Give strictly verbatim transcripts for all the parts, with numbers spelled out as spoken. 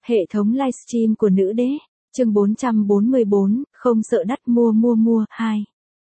Hệ thống livestream của nữ đế, chương bốn trăm bốn mươi bốn, không sợ đắt mua mua mua, hai.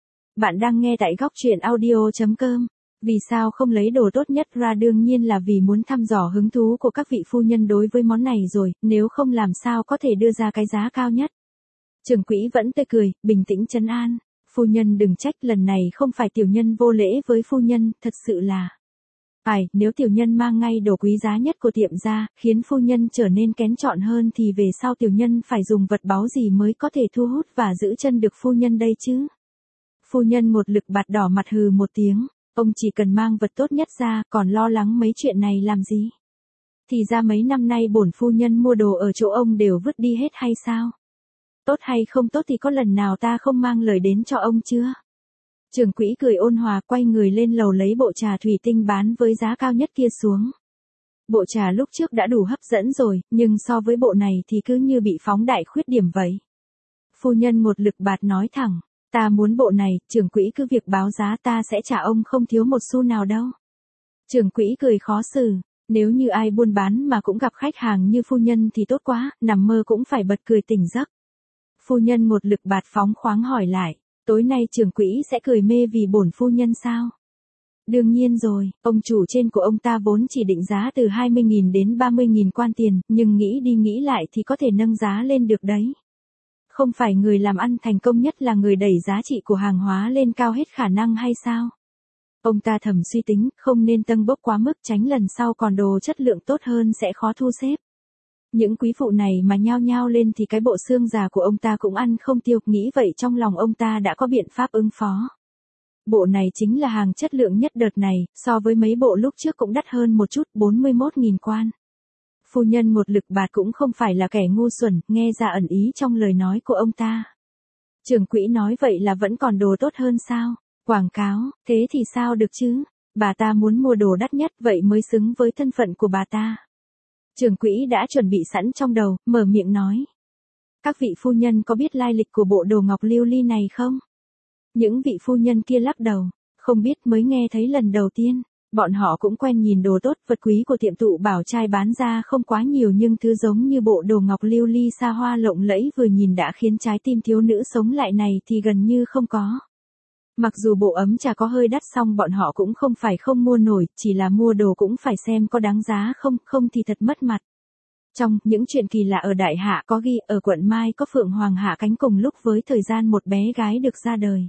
Bạn đang nghe tại góc truyện audio chấm com. Vì sao không lấy đồ tốt nhất ra? Đương nhiên là vì muốn thăm dò hứng thú của các vị phu nhân đối với món này rồi, nếu không làm sao có thể đưa ra cái giá cao nhất. Trưởng quỹ vẫn tươi cười, bình tĩnh trấn an. Phu nhân đừng trách, lần này không phải tiểu nhân vô lễ với phu nhân, thật sự là... Phải, nếu tiểu nhân mang ngay đồ quý giá nhất của tiệm ra, khiến phu nhân trở nên kén chọn hơn thì về sau tiểu nhân phải dùng vật báu gì mới có thể thu hút và giữ chân được phu nhân đây chứ? Phu nhân một lực bạt đỏ mặt hừ một tiếng, ông chỉ cần mang vật tốt nhất ra, còn lo lắng mấy chuyện này làm gì? Thì ra mấy năm nay bổn phu nhân mua đồ ở chỗ ông đều vứt đi hết hay sao? Tốt hay không tốt thì có lần nào ta không mang lời đến cho ông chưa? Trưởng quỹ cười ôn hòa, quay người lên lầu lấy bộ trà thủy tinh bán với giá cao nhất kia xuống. Bộ trà lúc trước đã đủ hấp dẫn rồi, nhưng so với bộ này thì cứ như bị phóng đại khuyết điểm vậy. Phu nhân một lực bạt nói thẳng, ta muốn bộ này, trưởng quỹ cứ việc báo giá, ta sẽ trả ông không thiếu một xu nào đâu. Trưởng quỹ cười khó xử, nếu như ai buôn bán mà cũng gặp khách hàng như phu nhân thì tốt quá, nằm mơ cũng phải bật cười tỉnh giấc. Phu nhân một lực bạt phóng khoáng hỏi lại. Tối nay trưởng quỹ sẽ cười mê vì bổn phu nhân sao? Đương nhiên rồi, ông chủ trên của ông ta vốn chỉ định giá từ hai mươi nghìn đến ba mươi nghìn quan tiền, nhưng nghĩ đi nghĩ lại thì có thể nâng giá lên được đấy. Không phải người làm ăn thành công nhất là người đẩy giá trị của hàng hóa lên cao hết khả năng hay sao? Ông ta thầm suy tính, không nên tâng bốc quá mức, tránh lần sau còn đồ chất lượng tốt hơn sẽ khó thu xếp. Những quý phụ này mà nhao nhao lên thì cái bộ xương già của ông ta cũng ăn không tiêu, nghĩ vậy trong lòng ông ta đã có biện pháp ứng phó. Bộ này chính là hàng chất lượng nhất đợt này, so với mấy bộ lúc trước cũng đắt hơn một chút, bốn mươi mốt nghìn quan. Phu nhân một lực bạt cũng không phải là kẻ ngu xuẩn, nghe ra ẩn ý trong lời nói của ông ta. Trưởng quỹ nói vậy là vẫn còn đồ tốt hơn sao? Quảng cáo, thế thì sao được chứ? Bà ta muốn mua đồ đắt nhất vậy mới xứng với thân phận của bà ta. Trưởng quỹ đã chuẩn bị sẵn trong đầu, mở miệng nói. Các vị phu nhân có biết lai lịch của bộ đồ ngọc lưu ly này không? Những vị phu nhân kia lắc đầu, không biết, mới nghe thấy lần đầu tiên. Bọn họ cũng quen nhìn đồ tốt, vật quý của tiệm tụ bảo trai bán ra không quá nhiều, nhưng thứ giống như bộ đồ ngọc lưu ly xa hoa lộng lẫy vừa nhìn đã khiến trái tim thiếu nữ sống lại này thì gần như không có. Mặc dù bộ ấm trà có hơi đắt song bọn họ cũng không phải không mua nổi, chỉ là mua đồ cũng phải xem có đáng giá không, không thì thật mất mặt. Trong những chuyện kỳ lạ ở Đại Hạ có ghi ở quận Mai có Phượng Hoàng hạ cánh cùng lúc với thời gian một bé gái được ra đời.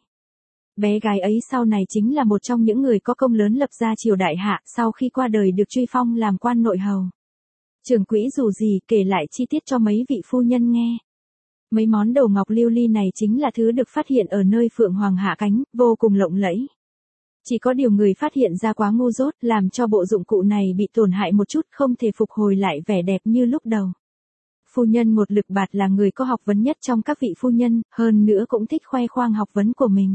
Bé gái ấy sau này chính là một trong những người có công lớn lập ra triều Đại Hạ, sau khi qua đời được truy phong làm quan nội hầu. Trưởng quỹ dù gì kể lại chi tiết cho mấy vị phu nhân nghe. Mấy món đồ ngọc lưu ly này chính là thứ được phát hiện ở nơi Phượng Hoàng hạ cánh, vô cùng lộng lẫy. Chỉ có điều người phát hiện ra quá ngu dốt, làm cho bộ dụng cụ này bị tổn hại một chút, không thể phục hồi lại vẻ đẹp như lúc đầu. Phu nhân một lực bạt là người có học vấn nhất trong các vị phu nhân, hơn nữa cũng thích khoe khoang học vấn của mình.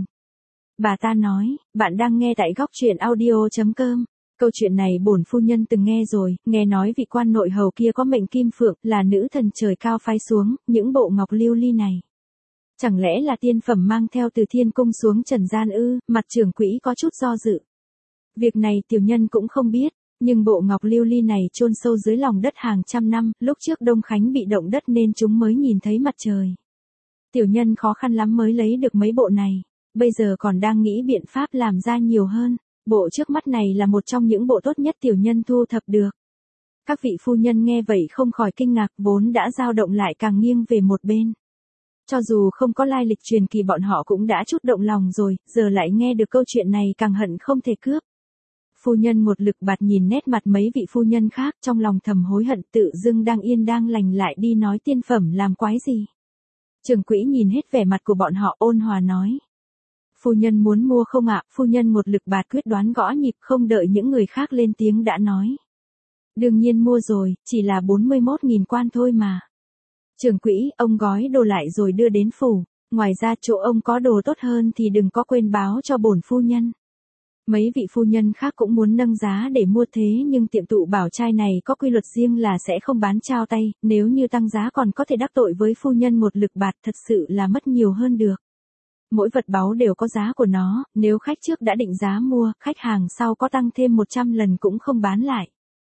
Bà ta nói, bạn đang nghe tại góc truyện audio chấm com. Câu chuyện này bổn phu nhân từng nghe rồi, nghe nói vị quan nội hầu kia có mệnh kim phượng, là nữ thần trời cao phái xuống, những bộ ngọc lưu ly này. Chẳng lẽ là tiên phẩm mang theo từ thiên cung xuống trần gian ư? Mặt trưởng quỹ có chút do dự. Việc này tiểu nhân cũng không biết, nhưng bộ ngọc lưu ly này chôn sâu dưới lòng đất hàng trăm năm, lúc trước Đông Khánh bị động đất nên chúng mới nhìn thấy mặt trời. Tiểu nhân khó khăn lắm mới lấy được mấy bộ này, bây giờ còn đang nghĩ biện pháp làm ra nhiều hơn. Bộ trước mắt này là một trong những bộ tốt nhất tiểu nhân thu thập được. Các vị phu nhân nghe vậy không khỏi kinh ngạc, vốn đã dao động lại càng nghiêng về một bên. Cho dù không có lai lịch truyền kỳ bọn họ cũng đã chút động lòng rồi, giờ lại nghe được câu chuyện này càng hận không thể cướp. Phu nhân một lực bạt nhìn nét mặt mấy vị phu nhân khác, trong lòng thầm hối hận, tự dưng đang yên đang lành lại đi nói tiên phẩm làm quái gì. Trưởng quỹ nhìn hết vẻ mặt của bọn họ ôn hòa nói. Phu nhân muốn mua không ạ? Phu nhân một lực bạt quyết đoán gõ nhịp, không đợi những người khác lên tiếng đã nói. Đương nhiên mua rồi, chỉ là bốn mươi mốt nghìn quan thôi mà. Trưởng quỹ, ông gói đồ lại rồi đưa đến phủ, ngoài ra chỗ ông có đồ tốt hơn thì đừng có quên báo cho bổn phu nhân. Mấy vị phu nhân khác cũng muốn nâng giá để mua thế nhưng tiệm tụ bảo trai này có quy luật riêng là sẽ không bán trao tay, nếu như tăng giá còn có thể đắc tội với phu nhân một lực bạt, thật sự là mất nhiều hơn được. Mỗi vật báu đều có giá của nó, nếu khách trước đã định giá mua, khách hàng sau có tăng thêm một trăm lần cũng không bán lại.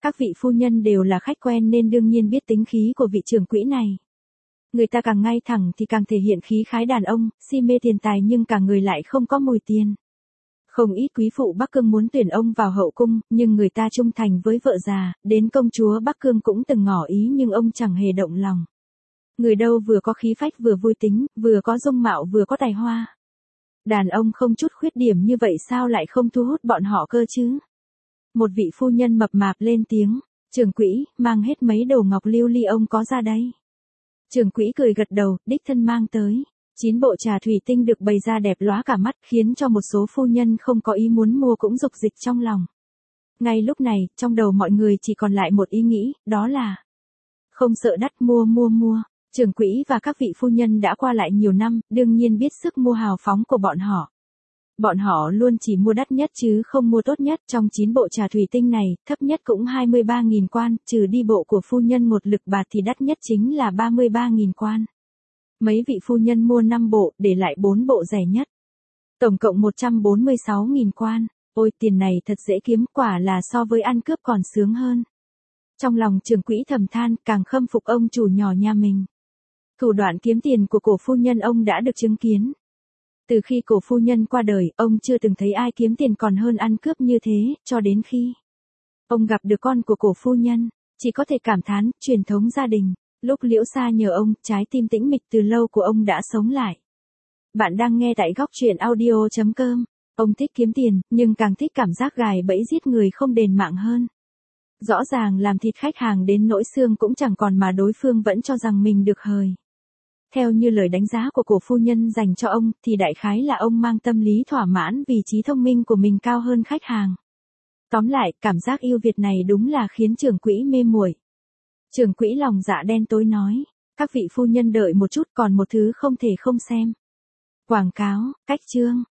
Các vị phu nhân đều là khách quen nên đương nhiên biết tính khí của vị trưởng quỹ này. Người ta càng ngay thẳng thì càng thể hiện khí khái đàn ông, si mê tiền tài nhưng cả người lại không có mùi tiền. Không ít quý phụ Bắc Cương muốn tuyển ông vào hậu cung, nhưng người ta trung thành với vợ già, đến công chúa Bắc Cương cũng từng ngỏ ý nhưng ông chẳng hề động lòng. Người đâu vừa có khí phách vừa vui tính, vừa có dung mạo vừa có tài hoa. Đàn ông không chút khuyết điểm như vậy sao lại không thu hút bọn họ cơ chứ? Một vị phu nhân mập mạp lên tiếng, trưởng quỹ, mang hết mấy đồ ngọc lưu ly ông có ra đây. Trưởng quỹ cười gật đầu, đích thân mang tới. Chín bộ trà thủy tinh được bày ra đẹp lóa cả mắt khiến cho một số phu nhân không có ý muốn mua cũng dục dịch trong lòng. Ngay lúc này, trong đầu mọi người chỉ còn lại một ý nghĩ, đó là không sợ đắt mua mua mua. Trưởng quỹ và các vị phu nhân đã qua lại nhiều năm, đương nhiên biết sức mua hào phóng của bọn họ. Bọn họ luôn chỉ mua đắt nhất chứ không mua tốt nhất. Trong chín bộ trà thủy tinh này, thấp nhất cũng hai mươi ba nghìn quan, trừ đi bộ của phu nhân một lực bạt thì đắt nhất chính là ba mươi ba nghìn quan. Mấy vị phu nhân mua năm bộ, để lại bốn bộ rẻ nhất. Tổng cộng một trăm bốn mươi sáu nghìn quan. Ôi tiền này thật dễ kiếm, quả là so với ăn cướp còn sướng hơn. Trong lòng trưởng quỹ thầm than, càng khâm phục ông chủ nhỏ nhà mình. Thủ đoạn kiếm tiền của cổ phu nhân ông đã được chứng kiến. Từ khi cổ phu nhân qua đời, ông chưa từng thấy ai kiếm tiền còn hơn ăn cướp như thế, cho đến khi ông gặp được con của cổ phu nhân, chỉ có thể cảm thán, truyền thống gia đình. Lúc Liễu Sa nhờ ông, trái tim tĩnh mịch từ lâu của ông đã sống lại. Bạn đang nghe tại góc truyện audio chấm com. Ông thích kiếm tiền, nhưng càng thích cảm giác gài bẫy giết người không đền mạng hơn. Rõ ràng làm thịt khách hàng đến nỗi xương cũng chẳng còn mà đối phương vẫn cho rằng mình được hời. Theo như lời đánh giá của cổ phu nhân dành cho ông, thì đại khái là ông mang tâm lý thỏa mãn vì trí thông minh của mình cao hơn khách hàng. Tóm lại, cảm giác yêu Việt này đúng là khiến trưởng quỹ mê muội. Trưởng quỹ lòng dạ đen tối nói, các vị phu nhân đợi một chút, còn một thứ không thể không xem. Quảng cáo, cách chương.